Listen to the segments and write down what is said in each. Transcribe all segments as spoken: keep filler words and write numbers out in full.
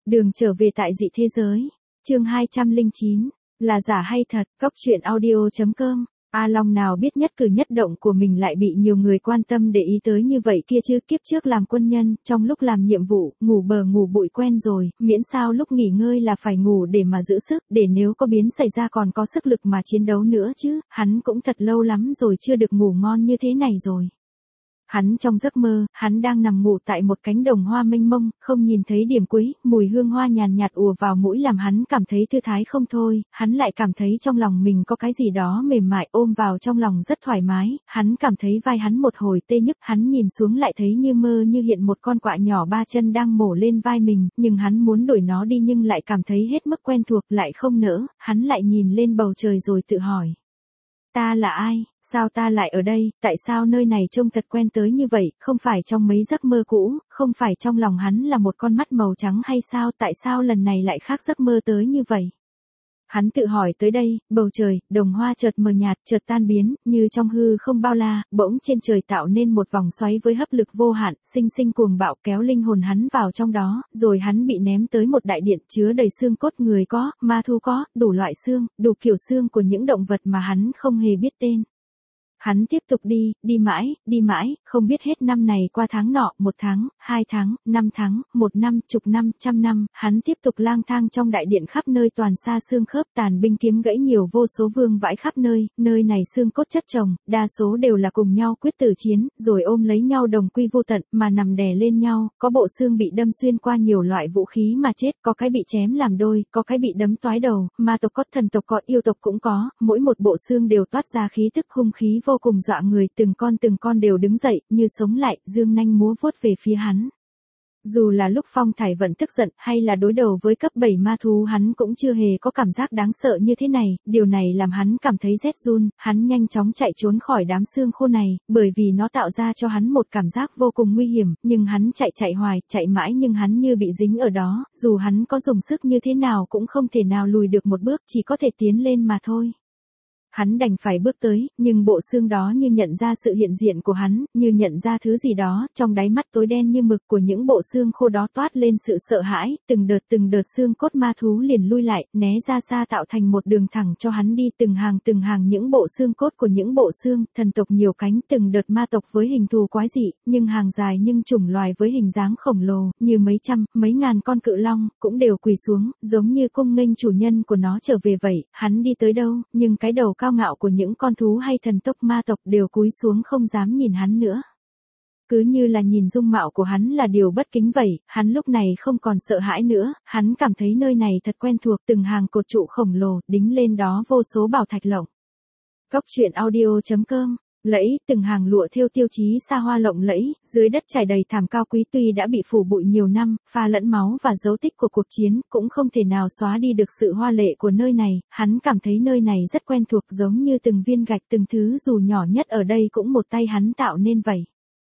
Đường trở về tại dị thế giới. Chương hai trăm lẻ chín. Là giả hay thật? Cốc truyện audio chấm com. A Long nào biết nhất cử nhất động của mình lại bị nhiều người quan tâm để ý tới như vậy kia chứ. Kiếp trước làm quân nhân, trong lúc làm nhiệm vụ, ngủ bờ ngủ bụi quen rồi, miễn sao lúc nghỉ ngơi là phải ngủ để mà giữ sức, để nếu có biến xảy ra còn có sức lực mà chiến đấu nữa chứ. Hắn cũng thật lâu lắm rồi chưa được ngủ ngon như thế này rồi. Hắn trong giấc mơ, hắn đang nằm ngủ tại một cánh đồng hoa mênh mông, không nhìn thấy điểm cuối, mùi hương hoa nhàn nhạt ùa vào mũi làm hắn cảm thấy thư thái không thôi, hắn lại cảm thấy trong lòng mình có cái gì đó mềm mại ôm vào trong lòng rất thoải mái, hắn cảm thấy vai hắn một hồi tê nhức, hắn nhìn xuống lại thấy như mơ như hiện một con quạ nhỏ ba chân đang mổ lên vai mình, nhưng hắn muốn đuổi nó đi nhưng lại cảm thấy hết mức quen thuộc lại không nỡ, hắn lại nhìn lên bầu trời rồi tự hỏi. Ta là ai? Sao ta lại ở đây? Tại sao nơi này trông thật quen tới như vậy? Không phải trong mấy giấc mơ cũ, không phải trong lòng hắn là một con mắt màu trắng hay sao? Tại sao lần này lại khác giấc mơ tới như vậy? Hắn tự hỏi tới đây, bầu trời, đồng hoa chợt mờ nhạt, chợt tan biến, như trong hư không bao la, bỗng trên trời tạo nên một vòng xoáy với hấp lực vô hạn, sinh sinh cuồng bạo kéo linh hồn hắn vào trong đó, rồi hắn bị ném tới một đại điện chứa đầy xương cốt người có, ma thú có, đủ loại xương, đủ kiểu xương của những động vật mà hắn không hề biết tên. Hắn tiếp tục đi, đi mãi, đi mãi, không biết hết năm này qua tháng nọ, một tháng, hai tháng, năm tháng, một năm, chục năm, trăm năm, hắn tiếp tục lang thang trong đại điện khắp nơi toàn xa xương khớp tàn binh kiếm gãy nhiều vô số vương vãi khắp nơi, nơi này xương cốt chất chồng, đa số đều là cùng nhau quyết tử chiến, rồi ôm lấy nhau đồng quy vô tận, mà nằm đè lên nhau, có bộ xương bị đâm xuyên qua nhiều loại vũ khí mà chết, có cái bị chém làm đôi, có cái bị đấm toái đầu, ma tộc có, thần tộc có, yêu tộc cũng có, mỗi một bộ xương đều toát ra khí tức hung khí vô cùng dọa người, từng con từng con đều đứng dậy, như sống lại, dương nanh múa vuốt về phía hắn. Dù là lúc Phong Thải Vận tức giận, hay là đối đầu với cấp bảy ma thú hắn cũng chưa hề có cảm giác đáng sợ như thế này, điều này làm hắn cảm thấy rét run, hắn nhanh chóng chạy trốn khỏi đám xương khô này, bởi vì nó tạo ra cho hắn một cảm giác vô cùng nguy hiểm, nhưng hắn chạy chạy hoài, chạy mãi nhưng hắn như bị dính ở đó, dù hắn có dùng sức như thế nào cũng không thể nào lùi được một bước, chỉ có thể tiến lên mà thôi. Hắn đành phải bước tới, nhưng bộ xương đó như nhận ra sự hiện diện của hắn, như nhận ra thứ gì đó, trong đáy mắt tối đen như mực của những bộ xương khô đó toát lên sự sợ hãi, từng đợt từng đợt xương cốt ma thú liền lui lại, né ra xa tạo thành một đường thẳng cho hắn đi, từng hàng từng hàng những bộ xương cốt của những bộ xương, thần tộc nhiều cánh, từng đợt ma tộc với hình thù quái dị, nhưng hàng dài nhưng chủng loài với hình dáng khổng lồ, như mấy trăm, mấy ngàn con cự long, cũng đều quỳ xuống, giống như cung nghênh chủ nhân của nó trở về vậy, hắn đi tới đâu, nhưng cái đầu cao ngạo của những con thú hay thần tộc ma tộc đều cúi xuống không dám nhìn hắn nữa. Cứ như là nhìn dung mạo của hắn là điều bất kính vậy, hắn lúc này không còn sợ hãi nữa, hắn cảm thấy nơi này thật quen thuộc, từng hàng cột trụ khổng lồ, đính lên đó vô số bảo thạch lộng. Cốc truyện audio chấm com. Lẫy, từng hàng lụa thêu tiêu chí xa hoa lộng lẫy, dưới đất trải đầy thảm cao quý tuy đã bị phủ bụi nhiều năm, pha lẫn máu và dấu tích của cuộc chiến, cũng không thể nào xóa đi được sự hoa lệ của nơi này, hắn cảm thấy nơi này rất quen thuộc giống như từng viên gạch từng thứ dù nhỏ nhất ở đây cũng một tay hắn tạo nên vậy.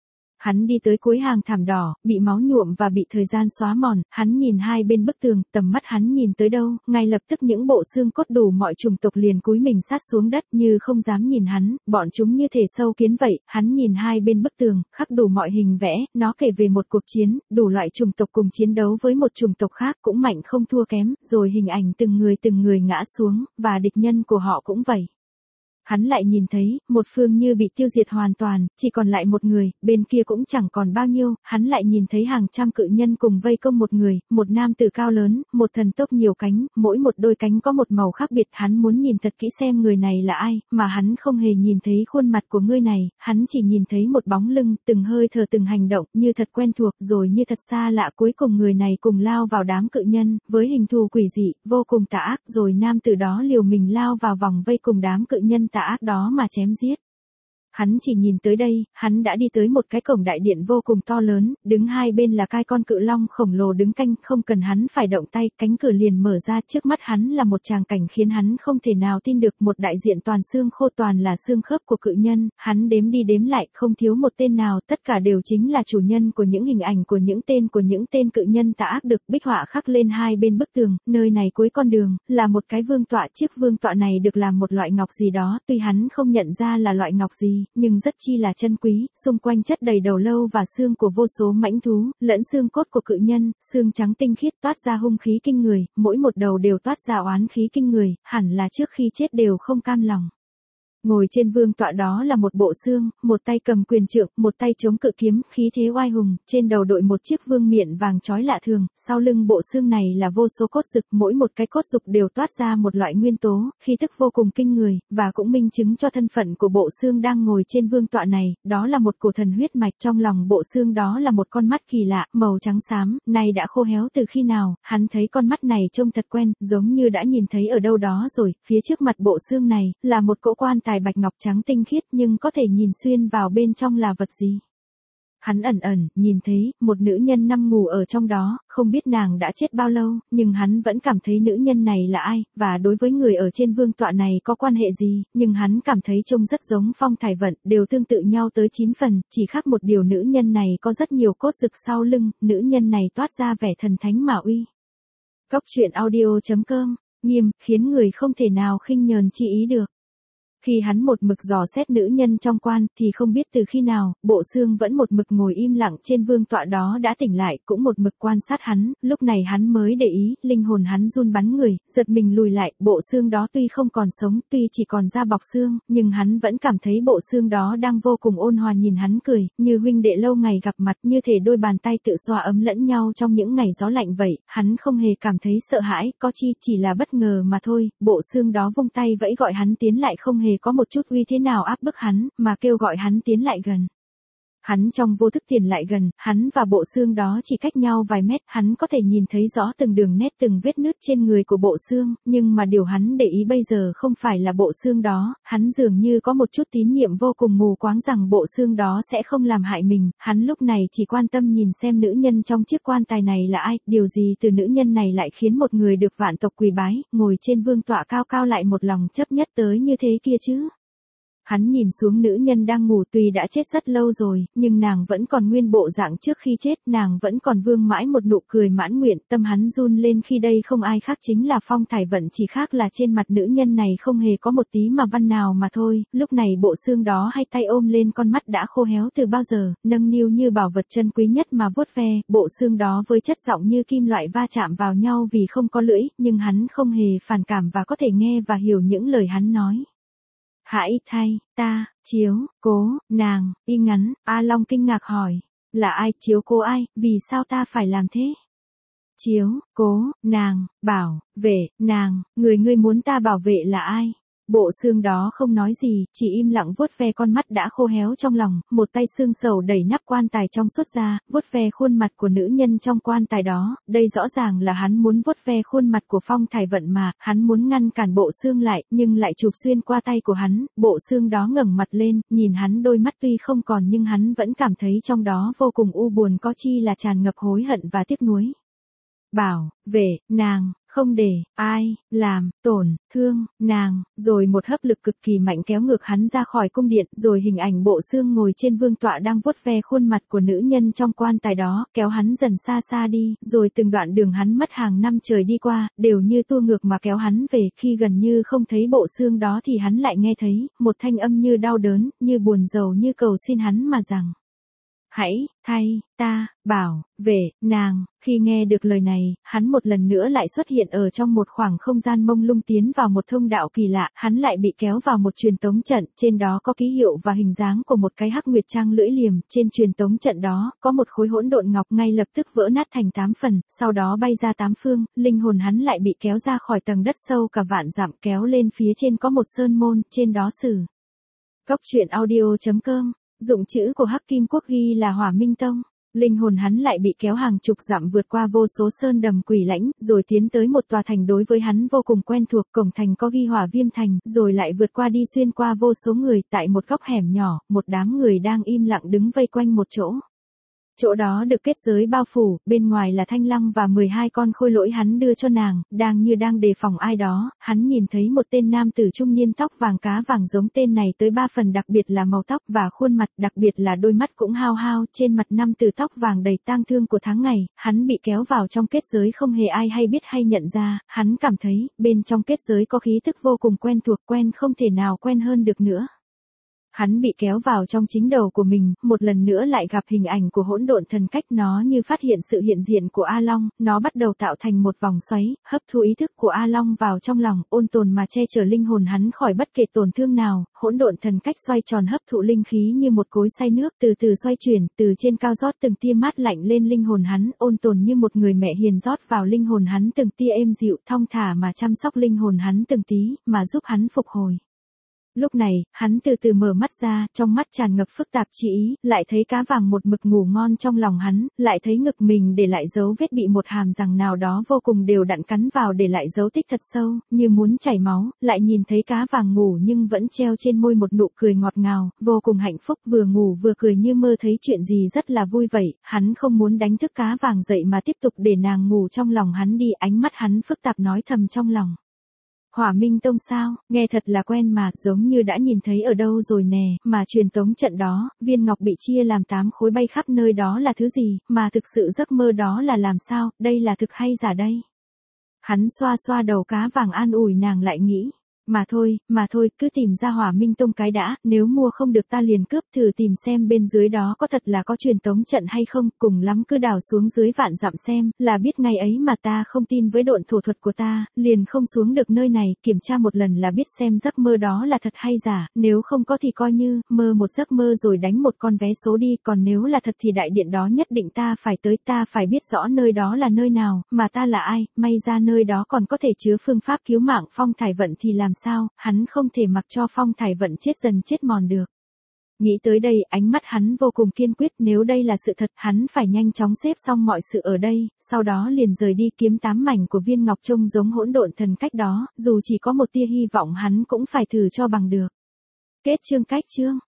Hắn đi tới cuối hàng thảm đỏ, bị máu nhuộm và bị thời gian xóa mòn, hắn nhìn hai bên bức tường, tầm mắt hắn nhìn tới đâu, ngay lập tức những bộ xương cốt đủ mọi chủng tộc liền cúi mình sát xuống đất như không dám nhìn hắn, bọn chúng như thể sâu kiến vậy, hắn nhìn hai bên bức tường, khắc đủ mọi hình vẽ, nó kể về một cuộc chiến, đủ loại chủng tộc cùng chiến đấu với một chủng tộc khác cũng mạnh không thua kém, rồi hình ảnh từng người từng người ngã xuống, và địch nhân của họ cũng vậy. Hắn lại nhìn thấy, một phương như bị tiêu diệt hoàn toàn, chỉ còn lại một người, bên kia cũng chẳng còn bao nhiêu, hắn lại nhìn thấy hàng trăm cự nhân cùng vây công một người, một nam tử cao lớn, một thần tốc nhiều cánh, mỗi một đôi cánh có một màu khác biệt, hắn muốn nhìn thật kỹ xem người này là ai, mà hắn không hề nhìn thấy khuôn mặt của người này, hắn chỉ nhìn thấy một bóng lưng, từng hơi thở từng hành động, như thật quen thuộc, rồi như thật xa lạ, cuối cùng người này cùng lao vào đám cự nhân, với hình thù quỷ dị, vô cùng tà ác, rồi nam tử đó liều mình lao vào vòng vây cùng đám cự nhân tà ác đó mà chém giết. Hắn chỉ nhìn tới đây, hắn đã đi tới một cái cổng đại điện vô cùng to lớn, đứng hai bên là cai con cự long khổng lồ đứng canh, không cần hắn phải động tay, cánh cửa liền mở ra, trước mắt hắn là một tràng cảnh khiến hắn không thể nào tin được, một đại diện toàn xương khô toàn là xương khớp của cự nhân, hắn đếm đi đếm lại, không thiếu một tên nào, tất cả đều chính là chủ nhân của những hình ảnh của những tên của những tên cự nhân tà ác được bích họa khắc lên hai bên bức tường, nơi này cuối con đường, là một cái vương tọa, chiếc vương tọa này được làm một loại ngọc gì đó, tuy hắn không nhận ra là loại ngọc gì. gì, nhưng rất chi là chân quý, xung quanh chất đầy đầu lâu và xương của vô số mãnh thú, lẫn xương cốt của cự nhân, xương trắng tinh khiết toát ra hung khí kinh người, mỗi một đầu đều toát ra oán khí kinh người, hẳn là trước khi chết đều không cam lòng. Ngồi trên vương tọa đó là một bộ xương, một tay cầm quyền trượng, một tay chống cự kiếm, khí thế oai hùng, trên đầu đội một chiếc vương miện vàng chói lạ thường, sau lưng bộ xương này là vô số cốt dực, mỗi một cái cốt dục đều toát ra một loại nguyên tố, khí tức vô cùng kinh người, và cũng minh chứng cho thân phận của bộ xương đang ngồi trên vương tọa này, đó là một cổ thần huyết mạch, trong lòng bộ xương đó là một con mắt kỳ lạ, màu trắng xám, này đã khô héo từ khi nào, hắn thấy con mắt này trông thật quen, giống như đã nhìn thấy ở đâu đó rồi, phía trước mặt bộ xương này, là một cỗ quan tài bạch ngọc trắng tinh khiết nhưng có thể nhìn xuyên vào bên trong là vật gì. Hắn ẩn ẩn, nhìn thấy, một nữ nhân nằm ngủ ở trong đó, không biết nàng đã chết bao lâu, nhưng hắn vẫn cảm thấy nữ nhân này là ai, và đối với người ở trên vương tọa này có quan hệ gì, nhưng hắn cảm thấy trông rất giống Phong Thải Vận, đều tương tự nhau tới chín phần, chỉ khác một điều nữ nhân này có rất nhiều cốt dực sau lưng, nữ nhân này toát ra vẻ thần thánh mà uy. Cốc truyện audio chấm com, nghiêm, khiến người không thể nào khinh nhờn chi ý được. Khi hắn một mực dò xét nữ nhân trong quan, thì không biết từ khi nào, bộ xương vẫn một mực ngồi im lặng trên vương tọa đó đã tỉnh lại, cũng một mực quan sát hắn, lúc này hắn mới để ý, linh hồn hắn run bắn người, giật mình lùi lại, bộ xương đó tuy không còn sống, tuy chỉ còn da bọc xương, nhưng hắn vẫn cảm thấy bộ xương đó đang vô cùng ôn hòa nhìn hắn cười, như huynh đệ lâu ngày gặp mặt, như thể đôi bàn tay tự xoa ấm lẫn nhau trong những ngày gió lạnh vậy, hắn không hề cảm thấy sợ hãi, có chi chỉ là bất ngờ mà thôi, bộ xương đó vung tay vẫy gọi hắn tiến lại, không hề có một chút uy thế nào áp bức hắn, mà kêu gọi hắn tiến lại gần. Hắn trong vô thức tiến lại gần, hắn và bộ xương đó chỉ cách nhau vài mét, hắn có thể nhìn thấy rõ từng đường nét từng vết nứt trên người của bộ xương, nhưng mà điều hắn để ý bây giờ không phải là bộ xương đó, hắn dường như có một chút tín nhiệm vô cùng mù quáng rằng bộ xương đó sẽ không làm hại mình, hắn lúc này chỉ quan tâm nhìn xem nữ nhân trong chiếc quan tài này là ai, điều gì từ nữ nhân này lại khiến một người được vạn tộc quỳ bái, ngồi trên vương tọa cao cao lại một lòng chấp nhất tới như thế kia chứ. Hắn nhìn xuống nữ nhân đang ngủ, tuy đã chết rất lâu rồi, nhưng nàng vẫn còn nguyên bộ dạng trước khi chết, nàng vẫn còn vương mãi một nụ cười mãn nguyện, tâm hắn run lên khi đây không ai khác chính là Phong Thải Vận, chỉ khác là trên mặt nữ nhân này không hề có một tí mà văn nào mà thôi, lúc này bộ xương đó hai tay ôm lên con mắt đã khô héo từ bao giờ, nâng niu như bảo vật chân quý nhất mà vuốt ve, bộ xương đó với chất giọng như kim loại va chạm vào nhau vì không có lưỡi, nhưng hắn không hề phản cảm và có thể nghe và hiểu những lời hắn nói. Hãy thay, ta, chiếu, cố, nàng, y ngắn, A Long kinh ngạc hỏi, là ai, chiếu cố ai, vì sao ta phải làm thế? Chiếu, cố, nàng, bảo, vệ, nàng, người ngươi muốn ta bảo vệ là ai? Bộ xương đó không nói gì, chỉ im lặng vuốt ve con mắt đã khô héo trong lòng, một tay xương sầu đẩy nắp quan tài trong suốt ra, vuốt ve khuôn mặt của nữ nhân trong quan tài đó, đây rõ ràng là hắn muốn vuốt ve khuôn mặt của Phong Thải Vận mà, hắn muốn ngăn cản bộ xương lại, nhưng lại chụp xuyên qua tay của hắn, bộ xương đó ngẩng mặt lên, nhìn hắn đôi mắt tuy không còn nhưng hắn vẫn cảm thấy trong đó vô cùng u buồn, có chi là tràn ngập hối hận và tiếc nuối. Bảo, vệ, nàng, không để ai làm tổn thương nàng, rồi một hấp lực cực kỳ mạnh kéo ngược hắn ra khỏi cung điện, rồi hình ảnh bộ xương ngồi trên vương tọa đang vuốt ve khuôn mặt của nữ nhân trong quan tài đó, kéo hắn dần xa xa đi, rồi từng đoạn đường hắn mất hàng năm trời đi qua, đều như tua ngược mà kéo hắn về, khi gần như không thấy bộ xương đó thì hắn lại nghe thấy một thanh âm như đau đớn, như buồn rầu, như cầu xin hắn mà rằng: hãy thay ta bảo vệ nàng. Khi nghe được lời này, hắn một lần nữa lại xuất hiện ở trong một khoảng không gian mông lung, tiến vào một thông đạo kỳ lạ, hắn lại bị kéo vào một truyền tống trận, trên đó có ký hiệu và hình dáng của một cái hắc nguyệt trang lưỡi liềm, trên truyền tống trận đó, có một khối hỗn độn ngọc ngay lập tức vỡ nát thành tám phần, sau đó bay ra tám phương, linh hồn hắn lại bị kéo ra khỏi tầng đất sâu cả vạn dặm, kéo lên phía trên có một sơn môn, trên đó sử. Cốc truyện audio chấm com, dụng chữ của Hắc Kim Quốc ghi là Hỏa Minh Tông. Linh hồn hắn lại bị kéo hàng chục dặm vượt qua vô số sơn đầm quỷ lãnh, rồi tiến tới một tòa thành đối với hắn vô cùng quen thuộc, cổng thành có ghi Hỏa Viêm Thành, rồi lại vượt qua đi xuyên qua vô số người, tại một góc hẻm nhỏ, một đám người đang im lặng đứng vây quanh một chỗ. Chỗ đó được kết giới bao phủ, bên ngoài là Thanh Lăng và mười hai con khôi lỗi hắn đưa cho nàng, đang như đang đề phòng ai đó, hắn nhìn thấy một tên nam tử trung niên tóc vàng cá vàng giống tên này tới ba phần, đặc biệt là màu tóc và khuôn mặt, đặc biệt là đôi mắt cũng hao hao, trên mặt nam tử tóc vàng đầy tang thương của tháng ngày, hắn bị kéo vào trong kết giới không hề ai hay biết hay nhận ra, hắn cảm thấy, bên trong kết giới có khí tức vô cùng quen thuộc, quen không thể nào quen hơn được nữa. Hắn bị kéo vào trong chính đầu của mình, một lần nữa lại gặp hình ảnh của hỗn độn thần cách, nó như phát hiện sự hiện diện của A Long, nó bắt đầu tạo thành một vòng xoáy, hấp thu ý thức của A Long vào trong lòng, ôn tồn mà che chở linh hồn hắn khỏi bất kể tổn thương nào. Hỗn độn thần cách xoay tròn hấp thụ linh khí như một cối xay nước, từ từ xoay chuyển, từ trên cao rót từng tia mát lạnh lên linh hồn hắn, ôn tồn như một người mẹ hiền rót vào linh hồn hắn từng tia êm dịu, thong thả mà chăm sóc linh hồn hắn từng tí, mà giúp hắn phục hồi. Lúc này, hắn từ từ mở mắt ra, trong mắt tràn ngập phức tạp chi ý, lại thấy cá vàng một mực ngủ ngon trong lòng hắn, lại thấy ngực mình để lại dấu vết bị một hàm răng nào đó vô cùng đều đặn cắn vào để lại dấu tích thật sâu, như muốn chảy máu, lại nhìn thấy cá vàng ngủ nhưng vẫn treo trên môi một nụ cười ngọt ngào, vô cùng hạnh phúc, vừa ngủ vừa cười như mơ thấy chuyện gì rất là vui vậy, hắn không muốn đánh thức cá vàng dậy mà tiếp tục để nàng ngủ trong lòng hắn đi, ánh mắt hắn phức tạp nói thầm trong lòng. Hỏa Minh Tông sao, nghe thật là quen mà, giống như đã nhìn thấy ở đâu rồi nè, mà truyền tống trận đó, viên ngọc bị chia làm tám khối bay khắp nơi đó là thứ gì, mà thực sự giấc mơ đó là làm sao, đây là thực hay giả đây? Hắn xoa xoa đầu cá vàng an ủi nàng lại nghĩ. Mà thôi, mà thôi, cứ tìm ra Hỏa Minh Tông cái đã, nếu mua không được ta liền cướp, thử tìm xem bên dưới đó có thật là có truyền tống trận hay không, cùng lắm cứ đào xuống dưới vạn dặm xem, là biết ngay ấy mà ta không tin với độn thổ thuật của ta, liền không xuống được nơi này, kiểm tra một lần là biết xem giấc mơ đó là thật hay giả, nếu không có thì coi như, mơ một giấc mơ rồi đánh một con vé số đi, còn nếu là thật thì đại điện đó nhất định ta phải tới, ta phải biết rõ nơi đó là nơi nào, mà ta là ai, may ra nơi đó còn có thể chứa phương pháp cứu mạng Phong Thải Vận thì làm sao, hắn không thể mặc cho Phong Thải Vận chết dần chết mòn được. Nghĩ tới đây, ánh mắt hắn vô cùng kiên quyết, nếu đây là sự thật, hắn phải nhanh chóng xếp xong mọi sự ở đây, sau đó liền rời đi kiếm tám mảnh của viên ngọc trông giống hỗn độn thần cách đó, dù chỉ có một tia hy vọng hắn cũng phải thử cho bằng được. Kết chương cách chương.